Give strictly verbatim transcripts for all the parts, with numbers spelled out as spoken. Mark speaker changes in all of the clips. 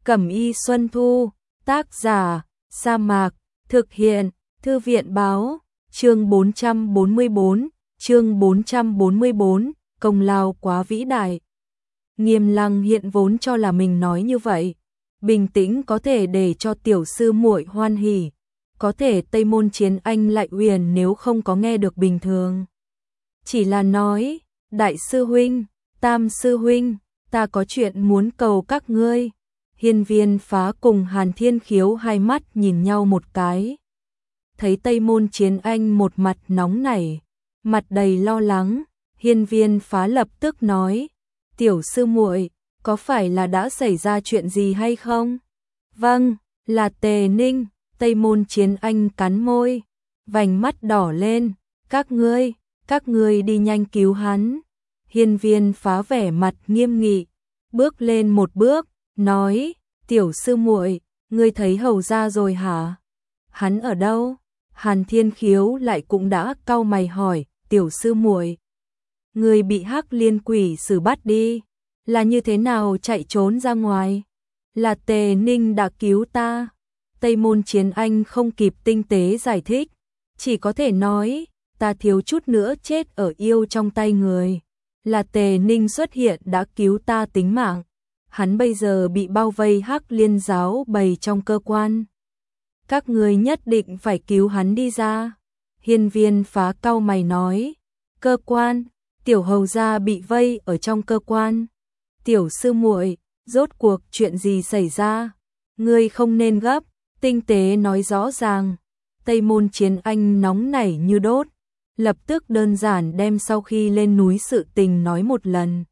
Speaker 1: Cẩm y Xuân Thu, tác giả, Sa Mạc, thực hiện, Thư viện báo, chương bốn trăm bốn mươi bốn, chương bốn trăm bốn mươi bốn, công lao quá vĩ đại. Nghiêm Lăng hiện vốn cho là mình nói như vậy, bình tĩnh có thể để cho tiểu sư muội hoan hỉ, có thể Tây Môn Chiến Anh lại uyển nếu không có nghe được bình thường. Chỉ là nói, đại sư huynh, tam sư huynh, ta có chuyện muốn cầu các ngươi. Hiên Viên Phá cùng Hàn Thiên Khiếu hai mắt nhìn nhau một cái. Thấy Tây Môn Chiến Anh một mặt nóng nảy, mặt đầy lo lắng, Hiên Viên Phá lập tức nói, tiểu sư muội, có phải là đã xảy ra chuyện gì hay không? Vâng, là Tề Ninh. Tây Môn Chiến Anh cắn môi, vành mắt đỏ lên, các ngươi, các ngươi đi nhanh cứu hắn. Hiên Viên Phá vẻ mặt nghiêm nghị, bước lên một bước, nói, tiểu sư muội, ngươi thấy hầu gia rồi hả? Hắn ở đâu? Hàn Thiên Khiếu lại cũng đã cau mày hỏi, tiểu sư muội, ngươi bị Hắc Liên Quỷ xử bắt đi, là như thế nào chạy trốn ra ngoài? Là Tề Ninh đã cứu ta. Tây Môn Chiến Anh không kịp tinh tế giải thích, chỉ có thể nói, ta thiếu chút nữa chết ở yêu trong tay người. Là Tề Ninh xuất hiện đã cứu ta tính mạng. Hắn bây giờ bị bao vây Hắc Liên giáo bầy trong cơ quan. Các người nhất định phải cứu hắn đi ra. Hiên Viên Phá cau mày nói, cơ quan, tiểu hầu gia bị vây ở trong cơ quan. Tiểu sư muội, rốt cuộc chuyện gì xảy ra? Ngươi không nên gấp, tinh tế nói rõ ràng. Tây Môn Chiến Anh nóng nảy như đốt, lập tức đơn giản đem sau khi lên núi sự tình nói một lần.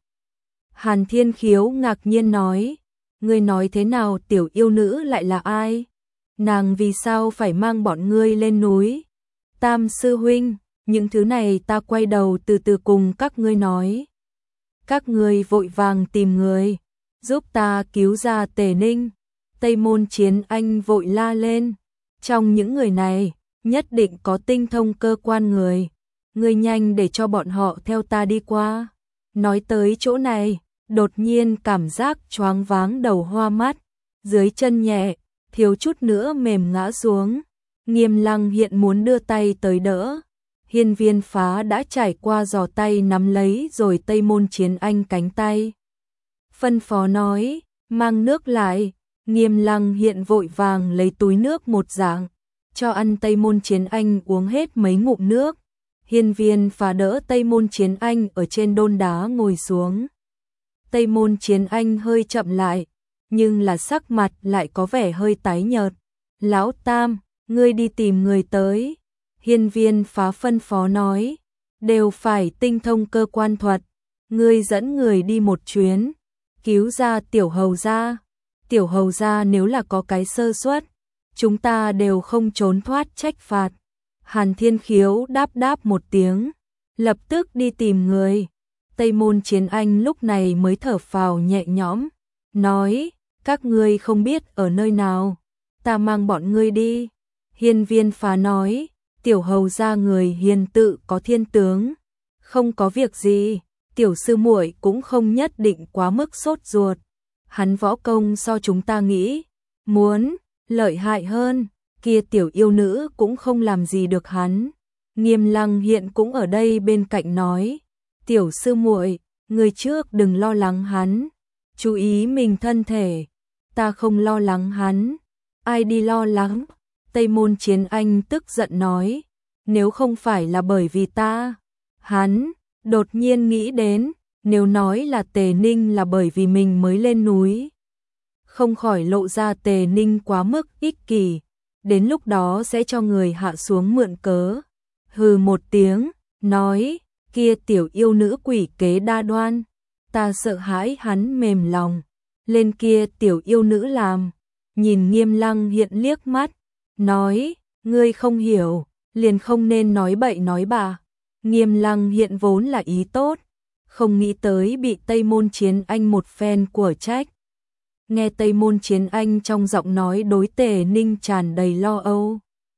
Speaker 1: Hàn Thiên Khiếu ngạc nhiên nói, ngươi nói thế nào tiểu yêu nữ lại là ai? Nàng vì sao phải mang bọn ngươi lên núi? Tam sư huynh, những thứ này ta quay đầu từ từ cùng các ngươi nói. Các ngươi vội vàng tìm người, giúp ta cứu ra Tề Ninh. Tây Môn Chiến Anh vội la lên, trong những người này, nhất định có tinh thông cơ quan người. Ngươi nhanh để cho bọn họ theo ta đi qua. Nói tới chỗ này, đột nhiên cảm giác choáng váng đầu hoa mắt, dưới chân nhẹ, thiếu chút nữa mềm ngã xuống. Nghiêm Lăng hiện muốn đưa tay tới đỡ. Hiên Viên Phá đã trải qua giò tay nắm lấy rồi Tây Môn Chiến Anh cánh tay. Phân phó nói, mang nước lại. Nghiêm Lăng hiện vội vàng lấy túi nước một dạng, cho ăn Tây Môn Chiến Anh uống hết mấy ngụm nước. Hiên Viên Phá đỡ Tây Môn Chiến Anh ở trên đôn đá ngồi xuống. Tây Môn Chiến Anh hơi chậm lại, nhưng là sắc mặt lại có vẻ hơi tái nhợt. Lão Tam, ngươi đi tìm người tới. Hiên Viên Phá phân phó nói, đều phải tinh thông cơ quan thuật. Ngươi dẫn người đi một chuyến, cứu ra tiểu hầu gia. Tiểu hầu gia nếu là có cái sơ suất, chúng ta đều không trốn thoát trách phạt. Hàn Thiên Khiếu đáp đáp một tiếng, lập tức đi tìm người. Tây Môn Chiến Anh lúc này mới thở phào nhẹ nhõm, nói, các ngươi không biết ở nơi nào, ta mang bọn ngươi đi. Hiên Viên Phá nói, tiểu hầu gia người hiền tự có thiên tướng, không có việc gì, tiểu sư muội cũng không nhất định quá mức sốt ruột. Hắn võ công so chúng ta nghĩ, muốn lợi hại hơn, kia tiểu yêu nữ cũng không làm gì được hắn. Nghiêm Lăng hiện cũng ở đây bên cạnh nói, tiểu sư muội, người trước đừng lo lắng hắn, chú ý mình thân thể, ta không lo lắng hắn. Ai đi lo lắng? Tây Môn Chiến Anh tức giận nói, nếu không phải là bởi vì ta. Hắn đột nhiên nghĩ đến, nếu nói là Tề Ninh là bởi vì mình mới lên núi, không khỏi lộ ra Tề Ninh quá mức ích kỷ, đến lúc đó sẽ cho người hạ xuống mượn cớ. Hừ một tiếng, nói, kia tiểu yêu nữ quỷ kế đa đoan, ta sợ hãi hắn mềm lòng, lên kia tiểu yêu nữ làm. Nhìn Nghiêm Lăng hiện liếc mắt, nói, ngươi không hiểu, liền không nên nói bậy nói bạ. Nghiêm Lăng hiện vốn là ý tốt, không nghĩ tới bị Tây Môn Chiến Anh một phen của trách. Nghe Tây Môn Chiến Anh trong giọng nói đối Tề Ninh tràn đầy lo âu.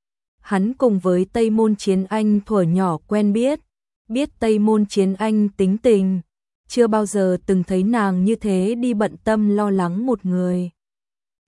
Speaker 1: Hắn cùng với Tây Môn Chiến Anh thuở nhỏ quen biết, biết Tây Môn Chiến Anh tính tình, chưa bao giờ từng thấy nàng như thế đi bận tâm lo lắng một người.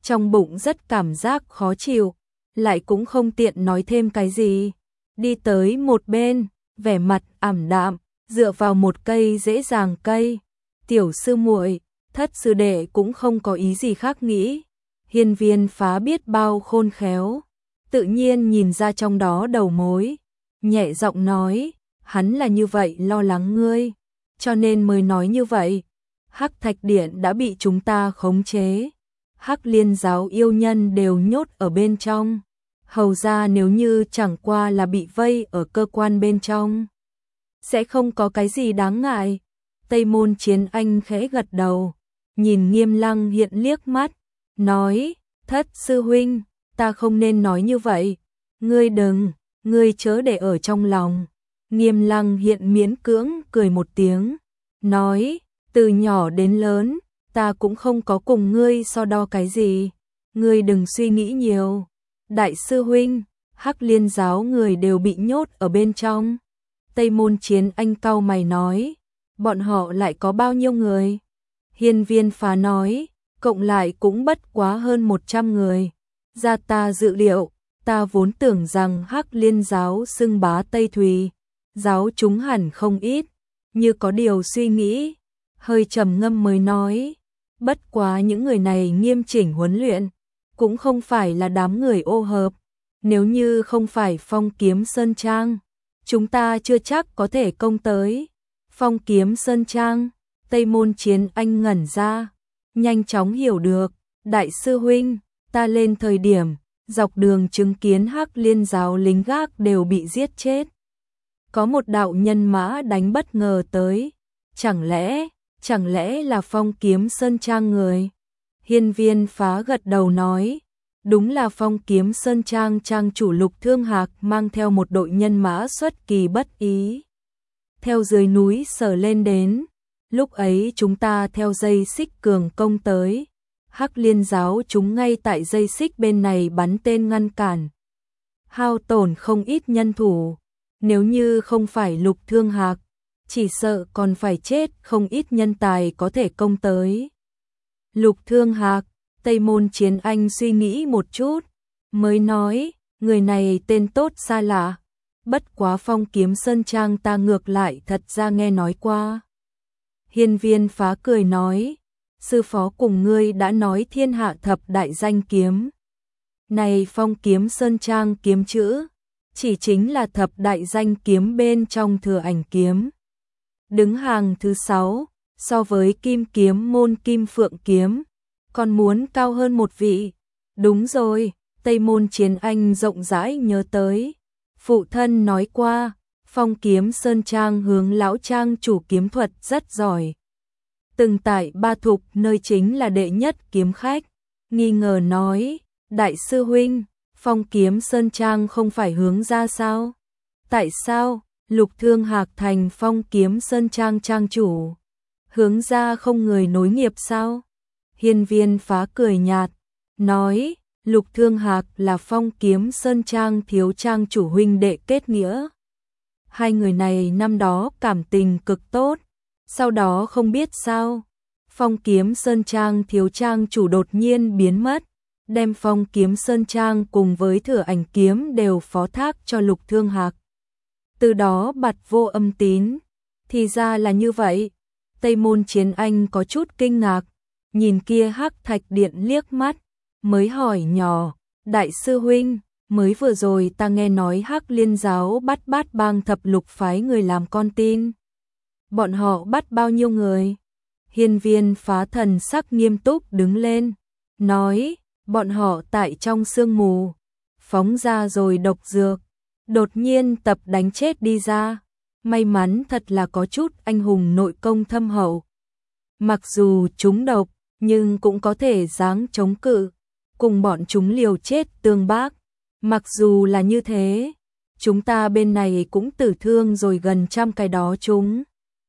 Speaker 1: trong bụng rất cảm giác khó chịu, lại cũng không tiện nói thêm cái gì. Đi tới một bên, vẻ mặt ảm đạm, dựa vào một cây dễ dàng cây. Tiểu sư muội, Thất sư đệ cũng không có ý gì khác nghĩ. Hiên Viên Phá biết bao khôn khéo, tự nhiên nhìn ra trong đó đầu mối, nhẹ giọng nói, hắn là như vậy lo lắng ngươi, cho nên mới nói như vậy. Hắc Thạch Điện đã bị chúng ta khống chế, Hắc Liên giáo yêu nhân đều nhốt ở bên trong. Hầu ra nếu như chẳng qua là bị vây ở cơ quan bên trong, sẽ không có cái gì đáng ngại. Tây Môn Chiến Anh khẽ gật đầu, nhìn Nghiêm Lăng Hiện liếc mắt, nói, Thất sư huynh, ta không nên nói như vậy. Ngươi đừng, ngươi chớ để ở trong lòng. Nghiêm Lăng Hiện miễn cưỡng cười một tiếng, nói, từ nhỏ đến lớn, ta cũng không có cùng ngươi so đo cái gì. Ngươi đừng suy nghĩ nhiều. Đại sư huynh, Hắc Liên giáo người đều bị nhốt ở bên trong. Tây Môn Chiến Anh cau mày nói, bọn họ lại có bao nhiêu người? Hiên Viên Phá nói, cộng lại cũng bất quá hơn một trăm người. Ra ta dự liệu, ta vốn tưởng rằng Hắc Liên giáo xưng bá Tây Thùy, giáo chúng hẳn không ít, như có điều suy nghĩ, hơi trầm ngâm mới nói, bất quá những người này nghiêm chỉnh huấn luyện, cũng không phải là đám người ô hợp, nếu như không phải Phong Kiếm Sơn Trang, chúng ta chưa chắc có thể công tới. Phong Kiếm Sơn Trang, Tây Môn Chiến Anh ngẩn ra, nhanh chóng hiểu được, đại sư huynh, ta lên thời điểm, dọc đường chứng kiến Hắc Liên giáo lính gác đều bị giết chết. Có một đạo nhân mã đánh bất ngờ tới, chẳng lẽ, chẳng lẽ là Phong Kiếm Sơn Trang người? Hiên Viên Phá gật đầu nói, đúng là Phong Kiếm Sơn Trang trang chủ Lục Thương Hạc mang theo một đội nhân mã xuất kỳ bất ý. Theo dưới núi sở lên đến, lúc ấy chúng ta theo dây xích cường công tới. Hắc Liên giáo chúng ngay tại dây xích bên này bắn tên ngăn cản, hao tổn không ít nhân thủ, nếu như không phải Lục Thương Hạc, chỉ sợ còn phải chết không ít nhân tài có thể công tới. Lục Thương Hạc, Tây Môn Chiến Anh suy nghĩ một chút, mới nói, người này tên tốt xa lạ, bất quá Phong Kiếm Sơn Trang ta ngược lại thật ra nghe nói qua. Hiên Viên Phá cười nói, sư phó cùng ngươi đã nói thiên hạ thập đại danh kiếm. Này Phong Kiếm Sơn Trang kiếm chữ, chỉ chính là thập đại danh kiếm bên trong Thừa Ảnh kiếm. Đứng hàng thứ sáu, so với Kim Kiếm môn Kim Phượng kiếm, còn muốn cao hơn một vị. Đúng rồi, Tây Môn Chiến Anh rộng rãi nhớ tới. Phụ thân nói qua, Phong Kiếm Sơn Trang hướng lão trang chủ kiếm thuật rất giỏi. Từng tại Ba Thục nơi chính là đệ nhất kiếm khách. Nghi ngờ nói, đại sư huynh, Phong Kiếm Sơn Trang không phải hướng ra sao? Tại sao, Lục Thương Hạc thành Phong Kiếm Sơn Trang trang chủ? Hướng ra không người nối nghiệp sao? Hiên Viên Phá cười nhạt, nói, Lục Thương Hạc là Phong Kiếm Sơn Trang thiếu trang chủ huynh đệ kết nghĩa. Hai người này năm đó cảm tình cực tốt, sau đó không biết sao, Phong Kiếm Sơn Trang thiếu trang chủ đột nhiên biến mất, đem Phong Kiếm Sơn Trang cùng với Thừa Ảnh kiếm đều phó thác cho Lục Thương Hạc. Từ đó bặt vô âm tín, thì ra là như vậy. Tây Môn Chiến Anh có chút kinh ngạc, nhìn kia Hắc Thạch Điện liếc mắt, mới hỏi nhỏ, đại sư huynh, mới vừa rồi ta nghe nói Hắc Liên giáo bắt Bát Bang thập lục phái người làm con tin. Bọn họ bắt bao nhiêu người? Hiên Viên Phá thần sắc nghiêm túc đứng lên, nói, bọn họ tại trong sương mù, phóng ra rồi độc dược, đột nhiên tập đánh chết đi ra. May mắn thật là có chút anh hùng nội công thâm hậu. Mặc dù chúng độc, nhưng cũng có thể dáng chống cự, cùng bọn chúng liều chết tương bác. Mặc dù là như thế, chúng ta bên này cũng tử thương rồi gần trăm cái đó chúng.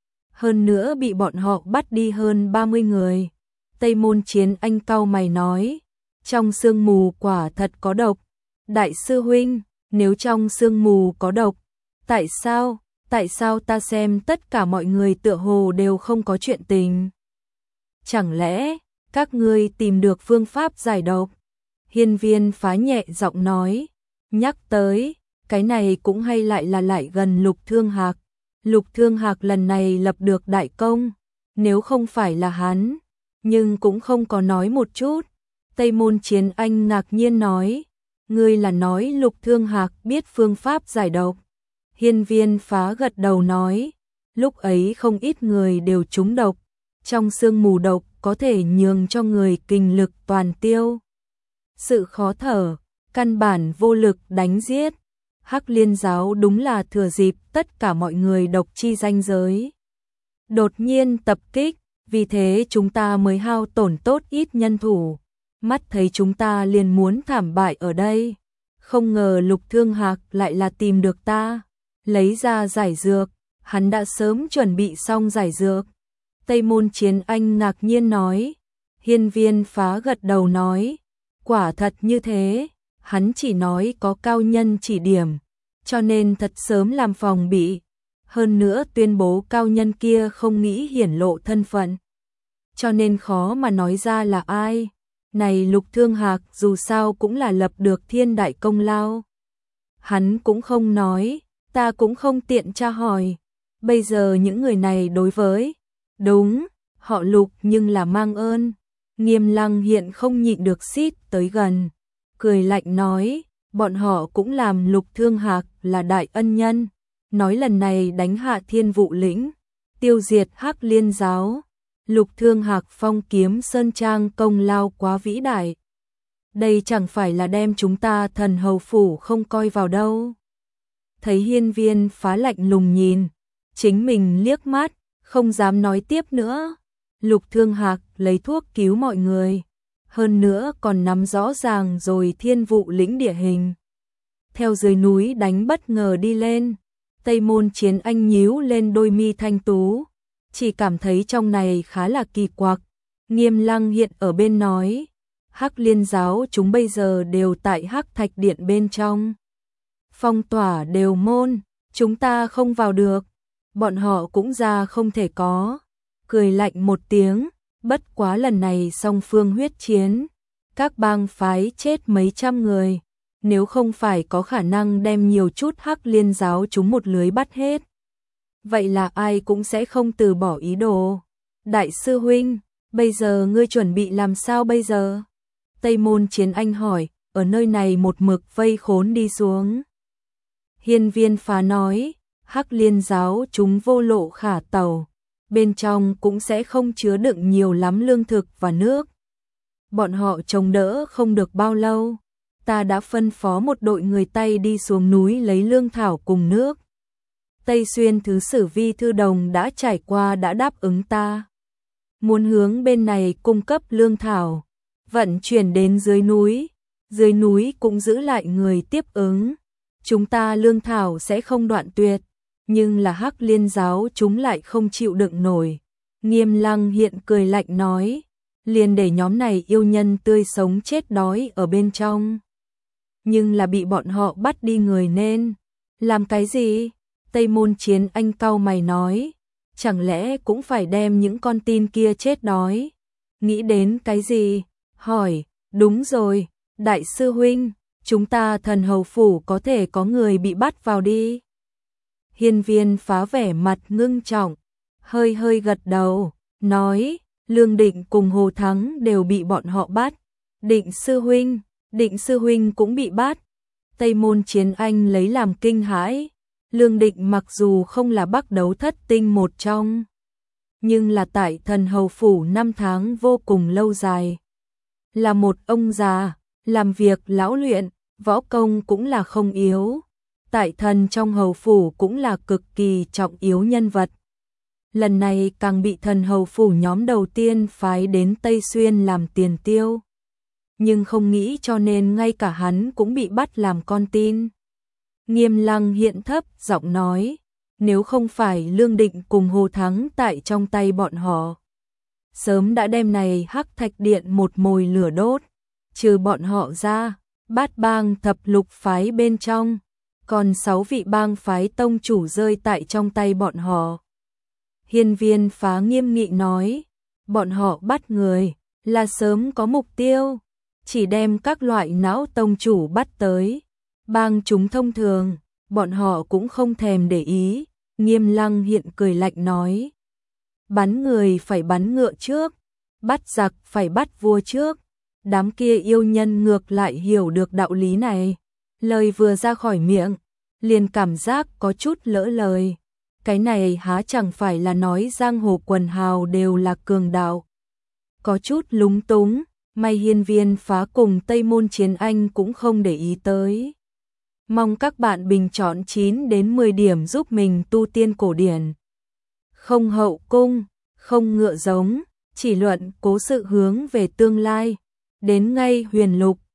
Speaker 1: Hơn nữa bị bọn họ bắt đi hơn ba mươi người. Tây Môn Chiến Anh cau mày nói, trong sương mù quả thật có độc. Đại sư huynh, nếu trong sương mù có độc, tại sao, tại sao ta xem tất cả mọi người tựa hồ đều không có chuyện tình? Chẳng lẽ, các ngươi tìm được phương pháp giải độc? Hiên Viên Phá nhẹ giọng nói, nhắc tới, cái này cũng hay lại là lại gần Lục Thương Hạc. Lục Thương Hạc lần này lập được đại công, nếu không phải là hắn, nhưng cũng không có nói một chút. Tây Môn Chiến Anh ngạc nhiên nói, ngươi là nói Lục Thương Hạc biết phương pháp giải độc. Hiên Viên Phá gật đầu nói, lúc ấy không ít người đều trúng độc, trong sương mù độc có thể nhường cho người kinh lực toàn tiêu. Sự khó thở, căn bản vô lực đánh giết. Hắc Liên giáo đúng là thừa dịp tất cả mọi người độc chi ranh giới. Đột nhiên tập kích, vì thế chúng ta mới hao tổn tốt ít nhân thủ. Mắt thấy chúng ta liền muốn thảm bại ở đây. Không ngờ Lục Thương Hạc lại là tìm được ta, lấy ra giải dược, hắn đã sớm chuẩn bị xong giải dược. Tây Môn Chiến Anh ngạc nhiên nói, Hiên Viên Phá gật đầu nói, quả thật như thế, hắn chỉ nói có cao nhân chỉ điểm, cho nên thật sớm làm phòng bị, hơn nữa tuyên bố cao nhân kia không nghĩ hiển lộ thân phận, cho nên khó mà nói ra là ai. Này Lục Thương Hạc dù sao cũng là lập được thiên đại công lao. Hắn cũng không nói, ta cũng không tiện tra hỏi. Bây giờ những người này đối với, đúng, họ Lục nhưng là mang ơn. Nghiêm Lăng hiện không nhịn được xít tới gần, cười lạnh nói, bọn họ cũng làm Lục Thương Hạc là đại ân nhân. Nói lần này đánh hạ Thiên Vụ lĩnh, tiêu diệt Hắc Liên giáo. Lục Thương Hạc phong kiếm sơn trang công lao quá vĩ đại. Đây chẳng phải là đem chúng ta Thần Hầu phủ không coi vào đâu. Thấy Hiên Viên Phá lạnh lùng nhìn, chính mình liếc mắt, không dám nói tiếp nữa. Lục Thương Hạc lấy thuốc cứu mọi người, hơn nữa còn nắm rõ ràng rồi Thiên Vụ lĩnh địa hình. Theo dưới núi đánh bất ngờ đi lên, Tây Môn Chiến Anh nhíu lên đôi mi thanh tú, chỉ cảm thấy trong này khá là kỳ quặc. Nghiêm Lăng hiện ở bên nói, Hắc Liên giáo chúng bây giờ đều tại Hắc Thạch Điện bên trong. Phong tỏa đều môn, chúng ta không vào được, bọn họ cũng ra không thể có. Cười lạnh một tiếng, bất quá lần này song phương huyết chiến, các bang phái chết mấy trăm người, nếu không phải có khả năng đem nhiều chút Hắc Liên giáo chúng một lưới bắt hết, vậy là ai cũng sẽ không từ bỏ ý đồ. Đại sư huynh, bây giờ ngươi chuẩn bị làm sao bây giờ? Tây Môn Chiến Anh hỏi, ở nơi này một mực vây khốn đi xuống. Hiên Viên Phá nói, Hắc Liên giáo chúng vô lộ khả tàu, bên trong cũng sẽ không chứa đựng nhiều lắm lương thực và nước. Bọn họ chống đỡ không được bao lâu, ta đã phân phó một đội người Tây đi xuống núi lấy lương thảo cùng nước. Tây Xuyên Thứ Sử Vi Thư Đồng đã trải qua đã đáp ứng ta, muốn hướng bên này cung cấp lương thảo, vận chuyển đến dưới núi, dưới núi cũng giữ lại người tiếp ứng. Chúng ta lương thảo sẽ không đoạn tuyệt, nhưng là Hắc Liên giáo chúng lại không chịu đựng nổi. Nghiêm Lăng hiện cười lạnh nói, liền để nhóm này yêu nhân tươi sống chết đói ở bên trong. Nhưng là bị bọn họ bắt đi người nên làm cái gì? Tây Môn Chiến Anh cau mày nói, chẳng lẽ cũng phải đem những con tin kia chết đói? Nghĩ đến cái gì? Hỏi, đúng rồi, đại sư huynh, chúng ta Thần Hầu phủ có thể có người bị bắt vào đi. Hiên Viên Phá vẻ mặt ngưng trọng, hơi hơi gật đầu, nói, Lương Định cùng Hồ Thắng đều bị bọn họ bắt. Định sư huynh, Định sư huynh cũng bị bắt. Tây Môn Chiến Anh lấy làm kinh hãi. Lương Định mặc dù không là Bắc Đấu Thất tinh một trong, nhưng là tại Thần Hầu phủ năm tháng vô cùng lâu dài. Là một ông già, làm việc lão luyện, võ công cũng là không yếu. Tại Thần trong Hầu phủ cũng là cực kỳ trọng yếu nhân vật. Lần này càng bị Thần Hầu phủ nhóm đầu tiên phái đến Tây Xuyên làm tiền tiêu. Nhưng không nghĩ cho nên ngay cả hắn cũng bị bắt làm con tin. Nghiêm Lăng hiện thấp giọng nói, nếu không phải Lương Định cùng Hồ Thắng tại trong tay bọn họ, sớm đã đem này Hắc Thạch Điện một mồi lửa đốt. Trừ bọn họ ra, bát bang thập lục phái bên trong, còn sáu vị bang phái tông chủ rơi tại trong tay bọn họ. Hiên Viên Phá nghiêm nghị nói, bọn họ bắt người là sớm có mục tiêu, chỉ đem các loại não tông chủ bắt tới. Bang chúng thông thường, bọn họ cũng không thèm để ý. Nghiêm Lăng hiện cười lạnh nói. Bắn người phải bắn ngựa trước, bắt giặc phải bắt vua trước. Đám kia yêu nhân ngược lại hiểu được đạo lý này. Lời vừa ra khỏi miệng, liền cảm giác có chút lỡ lời. Cái này há chẳng phải là nói giang hồ quần hào đều là cường đạo. Có chút lúng túng, may hiên viên phá cùng Tây Môn Chiến Anh cũng không để ý tới. Mong các bạn bình chọn chín đến mười điểm giúp mình tu tiên cổ điển. Không hậu cung, không ngựa giống, chỉ luận cố sự hướng về tương lai. Đến ngay huyền lục,